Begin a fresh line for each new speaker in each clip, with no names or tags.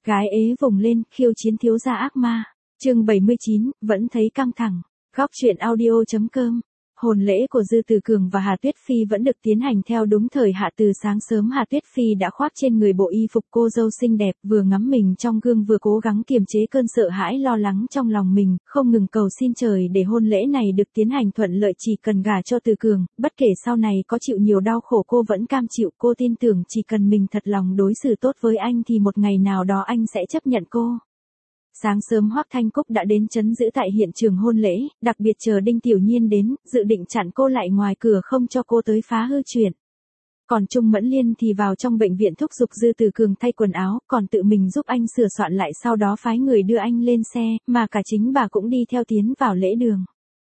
Gái ế vùng lên, khiêu chiến thiếu gia ác ma. Chương 79, vẫn thấy căng thẳng. Góc truyện audio.com. Hôn lễ của Dư Tử Cường và Hà Tuyết Phi vẫn được tiến hành theo đúng thời hạn. Từ sáng sớm Hà Tuyết Phi đã khoác trên người bộ y phục cô dâu xinh đẹp, vừa ngắm mình trong gương vừa cố gắng kiềm chế cơn sợ hãi lo lắng trong lòng mình, không ngừng cầu xin trời để hôn lễ này được tiến hành thuận lợi, chỉ cần gả cho Tử Cường, bất kể sau này có chịu nhiều đau khổ cô vẫn cam chịu. Cô tin tưởng chỉ cần mình thật lòng đối xử tốt với anh thì một ngày nào đó anh sẽ chấp nhận cô. Sáng sớm Hoắc Thanh Cúc đã đến trấn giữ tại hiện trường hôn lễ, đặc biệt chờ Đinh Tiểu Nhiên đến, dự định chặn cô lại ngoài cửa không cho cô tới phá hư chuyện. Còn Trung Mẫn Liên thì vào trong bệnh viện thúc giục Dư Tử Cường thay quần áo, còn tự mình giúp anh sửa soạn lại, sau đó phái người đưa anh lên xe, mà cả chính bà cũng đi theo tiến vào lễ đường.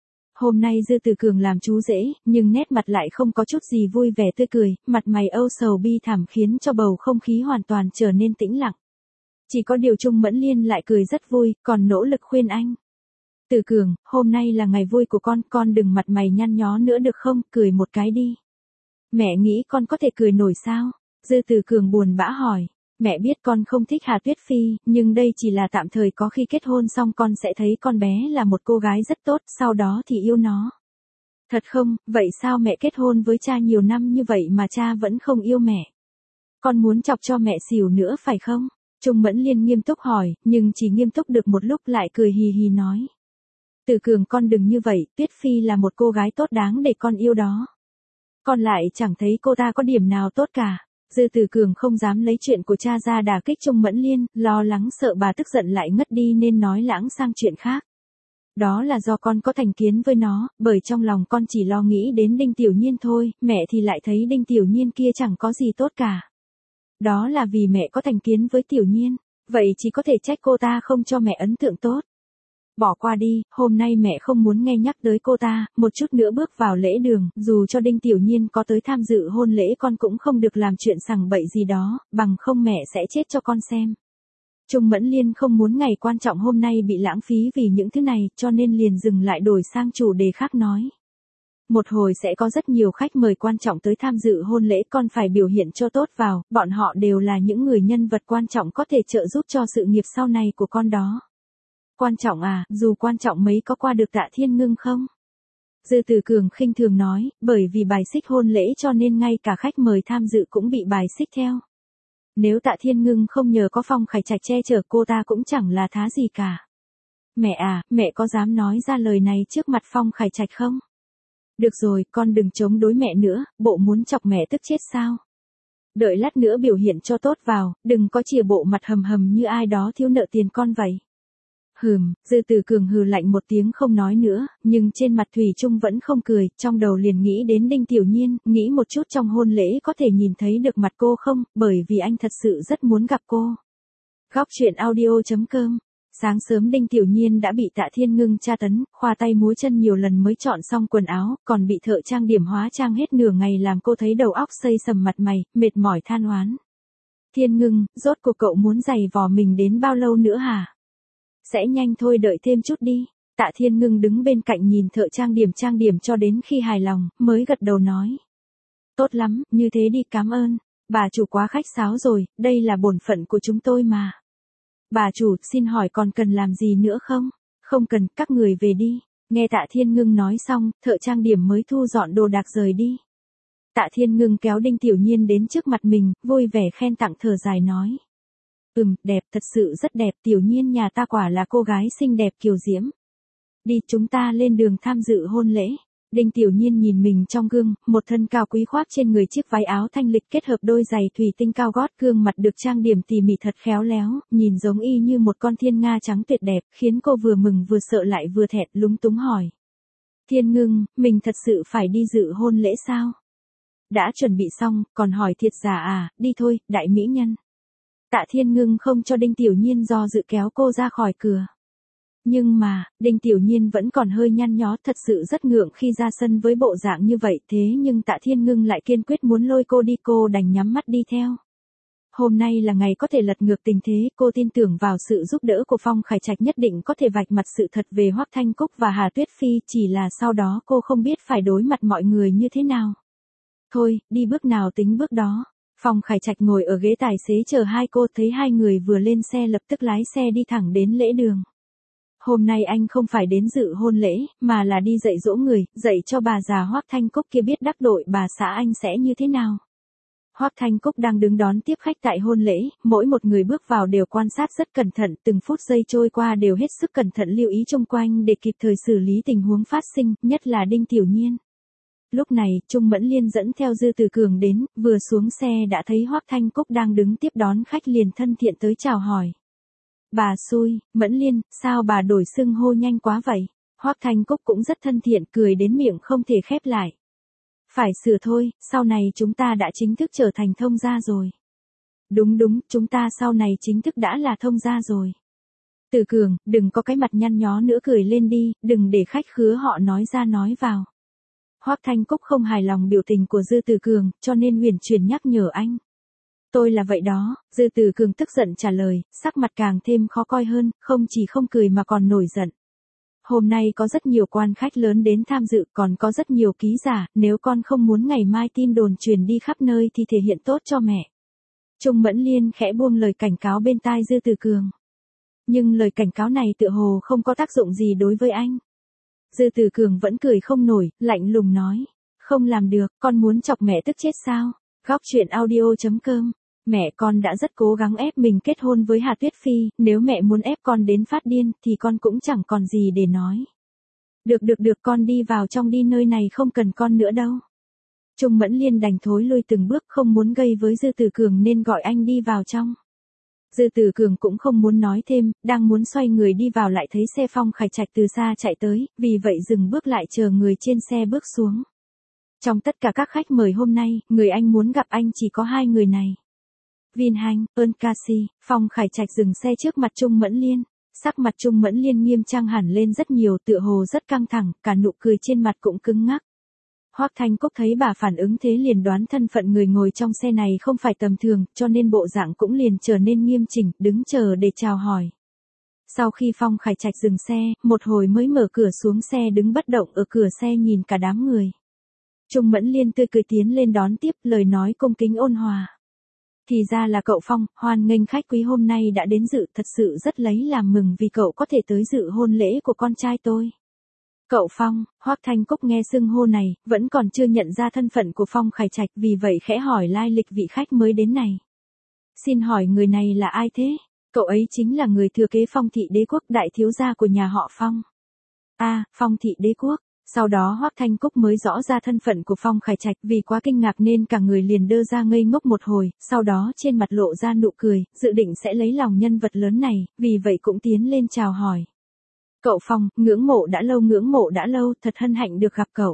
Hôm nay Dư Tử Cường làm chú rể, nhưng nét mặt lại không có chút gì vui vẻ tươi cười, mặt mày âu sầu bi thảm khiến cho bầu không khí hoàn toàn trở nên tĩnh lặng. Chỉ có điều Trung Mẫn Liên lại cười rất vui, còn nỗ lực khuyên anh. Tử Cường, hôm nay là ngày vui của con đừng mặt mày nhăn nhó nữa được không, cười một cái đi. Mẹ nghĩ con có thể cười nổi sao? Dư Tử Cường buồn bã hỏi. Mẹ biết con không thích Hà Tuyết Phi, nhưng đây chỉ là tạm thời, có khi kết hôn xong con sẽ thấy con bé là một cô gái rất tốt, sau đó thì yêu nó. Thật không, vậy sao mẹ kết hôn với cha nhiều năm như vậy mà cha vẫn không yêu mẹ? Con muốn chọc cho mẹ xỉu nữa phải không? Trung Mẫn Liên nghiêm túc hỏi, nhưng chỉ nghiêm túc được một lúc lại cười hì hì nói. Tử Cường, con đừng như vậy, Tuyết Phi là một cô gái tốt đáng để con yêu đó. Con lại chẳng thấy cô ta có điểm nào tốt cả. Dư Tử Cường không dám lấy chuyện của cha ra đả kích Trung Mẫn Liên, lo lắng sợ bà tức giận lại ngất đi nên nói lãng sang chuyện khác. Đó là do con có thành kiến với nó, bởi trong lòng con chỉ lo nghĩ đến Đinh Tiểu Nhiên thôi, mẹ thì lại thấy Đinh Tiểu Nhiên kia chẳng có gì tốt cả. Đó là vì mẹ có thành kiến với Tiểu Nhiên, vậy chỉ có thể trách cô ta không cho mẹ ấn tượng tốt. Bỏ qua đi, hôm nay mẹ không muốn nghe nhắc tới cô ta, một chút nữa bước vào lễ đường, dù cho Đinh Tiểu Nhiên có tới tham dự hôn lễ con cũng không được làm chuyện sằng bậy gì đó, bằng không mẹ sẽ chết cho con xem. Trung Mẫn Liên không muốn ngày quan trọng hôm nay bị lãng phí vì những thứ này, cho nên liền dừng lại đổi sang chủ đề khác nói. Một hồi sẽ có rất nhiều khách mời quan trọng tới tham dự hôn lễ, con phải biểu hiện cho tốt vào, bọn họ đều là những người nhân vật quan trọng có thể trợ giúp cho sự nghiệp sau này của con đó. Quan trọng à, dù quan trọng mấy có qua được Tạ Thiên Ngưng không? Dư Tử Cường khinh thường nói, bởi vì bài xích hôn lễ cho nên ngay cả khách mời tham dự cũng bị bài xích theo. Nếu Tạ Thiên Ngưng không nhờ có Phong Khải Trạch che chở cô ta cũng chẳng là thá gì cả. Mẹ à, mẹ có dám nói ra lời này trước mặt Phong Khải Trạch không? Được rồi, con đừng chống đối mẹ nữa, bộ muốn chọc mẹ tức chết sao? Đợi lát nữa biểu hiện cho tốt vào, đừng có chìa bộ mặt hầm hầm như ai đó thiếu nợ tiền con vậy. Dư Tử Cường hừ lạnh một tiếng không nói nữa, nhưng trên mặt thủy chung vẫn không cười, trong đầu liền nghĩ đến Đinh Tiểu Nhiên, nghĩ một chút trong hôn lễ có thể nhìn thấy được mặt cô không, bởi vì anh thật sự rất muốn gặp cô. Góc truyện audio.com. Sáng sớm Đinh Tiểu Nhiên đã bị Tạ Thiên Ngưng tra tấn, khoa tay múa chân nhiều lần mới chọn xong quần áo, còn bị thợ trang điểm hóa trang hết nửa ngày làm cô thấy đầu óc xây sầm mặt mày, mệt mỏi than oán. Thiên Ngưng, rốt cuộc cậu muốn giày vò mình đến bao lâu nữa hả? Sẽ nhanh thôi, đợi thêm chút đi. Tạ Thiên Ngưng đứng bên cạnh nhìn thợ trang điểm cho đến khi hài lòng, mới gật đầu nói. Tốt lắm, như thế đi, cảm ơn. Bà chủ quá khách sáo rồi, đây là bổn phận của chúng tôi mà. Bà chủ, xin hỏi còn cần làm gì nữa không? Không cần, các người về đi. Nghe Tạ Thiên Ngưng nói xong, thợ trang điểm mới thu dọn đồ đạc rời đi. Tạ Thiên Ngưng kéo Đinh Tiểu Nhiên đến trước mặt mình, vui vẻ khen tặng, thở dài nói. Đẹp, thật sự rất đẹp, Tiểu Nhiên nhà ta quả là cô gái xinh đẹp kiều diễm. Đi, chúng ta lên đường tham dự hôn lễ. Đinh Tiểu Nhiên nhìn mình trong gương, một thân cao quý khoác trên người chiếc váy áo thanh lịch kết hợp đôi giày thủy tinh cao gót, gương mặt được trang điểm tỉ mỉ thật khéo léo, nhìn giống y như một con thiên nga trắng tuyệt đẹp, khiến cô vừa mừng vừa sợ lại vừa thẹn, lúng túng hỏi. Thiên Ngưng, mình thật sự phải đi dự hôn lễ sao? Đã chuẩn bị xong, còn hỏi thiệt giả à, đi thôi, đại mỹ nhân. Tạ Thiên Ngưng không cho Đinh Tiểu Nhiên do dự kéo cô ra khỏi cửa. Nhưng mà, Đinh Tiểu Nhiên vẫn còn hơi nhăn nhó, thật sự rất ngượng khi ra sân với bộ dạng như vậy, thế nhưng Tạ Thiên Ngưng lại kiên quyết muốn lôi cô đi, cô đành nhắm mắt đi theo. Hôm nay là ngày có thể lật ngược tình thế, cô tin tưởng vào sự giúp đỡ của Phong Khải Trạch nhất định có thể vạch mặt sự thật về Hoắc Thanh Cúc và Hà Tuyết Phi, chỉ là sau đó cô không biết phải đối mặt mọi người như thế nào. Thôi, đi bước nào tính bước đó. Phong Khải Trạch ngồi ở ghế tài xế chờ hai cô, thấy hai người vừa lên xe lập tức lái xe đi thẳng đến lễ đường. Hôm nay anh không phải đến dự hôn lễ, mà là đi dạy dỗ người, dạy cho bà già Hoắc Thanh Cúc kia biết đắc tội bà xã anh sẽ như thế nào. Hoắc Thanh Cúc đang đứng đón tiếp khách tại hôn lễ, mỗi một người bước vào đều quan sát rất cẩn thận, từng phút giây trôi qua đều hết sức cẩn thận lưu ý xung quanh để kịp thời xử lý tình huống phát sinh, nhất là Đinh Tiểu Nhiên. Lúc này, Trung Mẫn Liên dẫn theo Dư Từ Cường đến, vừa xuống xe đã thấy Hoắc Thanh Cúc đang đứng tiếp đón khách liền thân thiện tới chào hỏi. Bà xui, Mẫn Liên, sao bà đổi xưng hô nhanh quá vậy? Hoắc Thanh Cúc cũng rất thân thiện, cười đến miệng không thể khép lại. Phải sửa thôi, sau này chúng ta đã chính thức trở thành thông gia rồi. Đúng, chúng ta sau này chính thức đã là thông gia rồi. Từ Cường, đừng có cái mặt nhăn nhó nữa, cười lên đi, đừng để khách khứa họ nói ra nói vào. Hoắc Thanh Cúc không hài lòng biểu tình của Dư Từ Cường, cho nên huyền chuyển nhắc nhở anh. Tôi là vậy đó, Dư Từ Cường tức giận trả lời, sắc mặt càng thêm khó coi hơn, không chỉ không cười mà còn nổi giận. Hôm nay có rất nhiều quan khách lớn đến tham dự, còn có rất nhiều ký giả, nếu con không muốn ngày mai tin đồn truyền đi khắp nơi thì thể hiện tốt cho mẹ. Trung Mẫn Liên khẽ buông lời cảnh cáo bên tai Dư Từ Cường. Nhưng lời cảnh cáo này tựa hồ không có tác dụng gì đối với anh. Dư Từ Cường vẫn cười không nổi, lạnh lùng nói. Không làm được, con muốn chọc mẹ tức chết sao? Góc truyện audio.com. Mẹ con đã rất cố gắng ép mình kết hôn với Hà Tuyết Phi, nếu mẹ muốn ép con đến phát điên thì con cũng chẳng còn gì để nói. Được, con đi vào trong đi, nơi này không cần con nữa đâu. Trung Mẫn Liên đành thối lui từng bước, không muốn gây với Dư Từ Cường nên gọi anh đi vào trong. Dư Từ Cường cũng không muốn nói thêm, đang muốn xoay người đi vào lại thấy xe Phong Khải Trạch từ xa chạy tới, vì vậy dừng bước lại chờ người trên xe bước xuống. Trong tất cả các khách mời hôm nay, người anh muốn gặp anh chỉ có hai người này. Vin Hanh, Ơn Ca Si, Phong Khải Trạch dừng xe trước mặt Trung Mẫn Liên. Sắc mặt Trung Mẫn Liên nghiêm trang hẳn lên rất nhiều, tựa hồ rất căng thẳng, cả nụ cười trên mặt cũng cứng ngắc. Hoắc Thanh Cúc thấy bà phản ứng thế liền đoán thân phận người ngồi trong xe này không phải tầm thường, cho nên bộ dạng cũng liền trở nên nghiêm chỉnh, đứng chờ để chào hỏi. Sau khi Phong Khải Trạch dừng xe, một hồi mới mở cửa xuống xe đứng bất động ở cửa xe nhìn cả đám người. Trung Mẫn Liên tươi cười tiến lên đón tiếp, lời nói cung kính ôn hòa. Thì ra là cậu Phong, hoan nghênh khách quý hôm nay đã đến dự, thật sự rất lấy làm mừng vì cậu có thể tới dự hôn lễ của con trai tôi. Cậu Phong, Hoắc Thanh Cúc nghe xưng hô này, vẫn còn chưa nhận ra thân phận của Phong Khải Trạch, vì vậy khẽ hỏi lai lịch vị khách mới đến này. Xin hỏi người này là ai thế? Cậu ấy chính là người thừa kế Phong thị đế quốc, đại thiếu gia của nhà họ Phong. Phong thị đế quốc. Sau đó Hoắc Thanh Cúc mới rõ ra thân phận của Phong Khải Trạch, vì quá kinh ngạc nên cả người liền đơ ra ngây ngốc một hồi, sau đó trên mặt lộ ra nụ cười, dự định sẽ lấy lòng nhân vật lớn này, vì vậy cũng tiến lên chào hỏi. Cậu Phong, ngưỡng mộ đã lâu, thật hân hạnh được gặp cậu.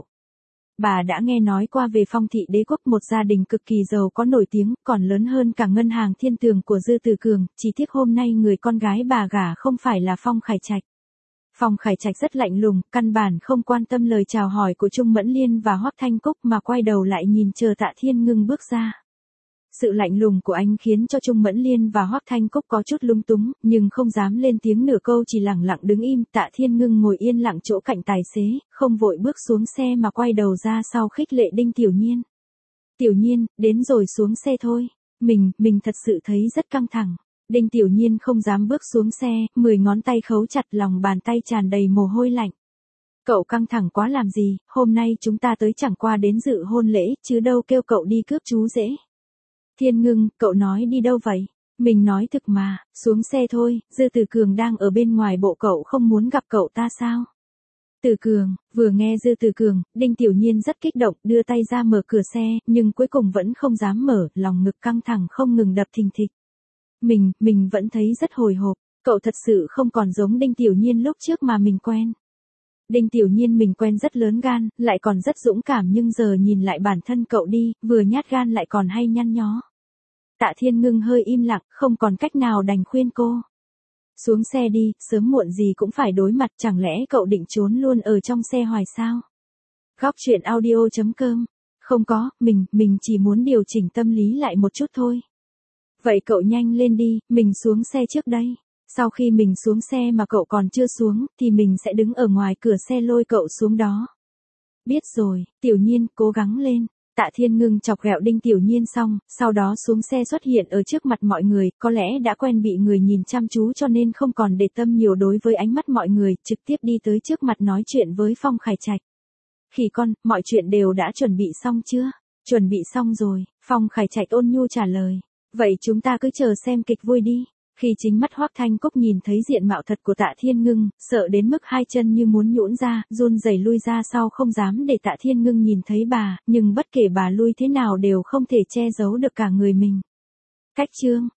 Bà đã nghe nói qua về Phong thị đế quốc, một gia đình cực kỳ giàu có nổi tiếng, còn lớn hơn cả ngân hàng Thiên Tường của Dư Từ Cường, chỉ tiếc hôm nay người con gái bà gả không phải là Phong Khải Trạch. Phong Khải Trạch rất lạnh lùng, căn bản không quan tâm lời chào hỏi của Trung Mẫn Liên và Hoắc Thanh Cúc mà quay đầu lại nhìn chờ Tạ Thiên Ngưng bước ra. Sự lạnh lùng của anh khiến cho Trung Mẫn Liên và Hoắc Thanh Cúc có chút lung túng, nhưng không dám lên tiếng nửa câu, chỉ lẳng lặng đứng im. Tạ Thiên Ngưng ngồi yên lặng chỗ cạnh tài xế, không vội bước xuống xe mà quay đầu ra sau khích lệ Đinh Tiểu Nhiên. Tiểu Nhiên, đến rồi xuống xe thôi. Mình thật sự thấy rất căng thẳng. Đinh Tiểu Nhiên không dám bước xuống xe, 10 ngón tay khấu chặt, lòng bàn tay tràn đầy mồ hôi lạnh. Cậu căng thẳng quá làm gì, hôm nay chúng ta tới chẳng qua đến dự hôn lễ, chứ đâu kêu cậu đi cướp chú rể. Thiên Ngưng, cậu nói đi đâu vậy? Mình nói thực mà, xuống xe thôi, Dư Từ Cường đang ở bên ngoài, bộ cậu không muốn gặp cậu ta sao? Từ Cường, vừa nghe Dư Từ Cường, Đinh Tiểu Nhiên rất kích động, đưa tay ra mở cửa xe, nhưng cuối cùng vẫn không dám mở, lòng ngực căng thẳng không ngừng đập thình thịch. Mình vẫn thấy rất hồi hộp, cậu thật sự không còn giống Đinh Tiểu Nhiên lúc trước mà mình quen. Đinh Tiểu Nhiên mình quen rất lớn gan, lại còn rất dũng cảm, nhưng giờ nhìn lại bản thân cậu đi, vừa nhát gan lại còn hay nhăn nhó. Tạ Thiên Ngưng hơi im lặng, không còn cách nào đành khuyên cô. Xuống xe đi, sớm muộn gì cũng phải đối mặt, chẳng lẽ cậu định trốn luôn ở trong xe hoài sao? Góc truyện audio.com. Không có, mình chỉ muốn điều chỉnh tâm lý lại một chút thôi. Vậy cậu nhanh lên đi, mình xuống xe trước đây. Sau khi mình xuống xe mà cậu còn chưa xuống, thì mình sẽ đứng ở ngoài cửa xe lôi cậu xuống đó. Biết rồi, Tiểu Nhiên, cố gắng lên. Tạ Thiên Ngưng chọc ghẹo Đinh Tiểu Nhiên xong, sau đó xuống xe xuất hiện ở trước mặt mọi người, có lẽ đã quen bị người nhìn chăm chú cho nên không còn để tâm nhiều đối với ánh mắt mọi người, trực tiếp đi tới trước mặt nói chuyện với Phong Khải Trạch. Khỉ con, mọi chuyện đều đã chuẩn bị xong chưa? Chuẩn bị xong rồi, Phong Khải Trạch ôn nhu trả lời. Vậy chúng ta cứ chờ xem kịch vui đi. Khi chính mắt Hoắc Thanh Cúc nhìn thấy diện mạo thật của Tạ Thiên Ngưng, sợ đến mức hai chân như muốn nhũn ra, run rẩy lui ra sau không dám để Tạ Thiên Ngưng nhìn thấy bà, nhưng bất kể bà lui thế nào đều không thể che giấu được cả người mình. Cách chương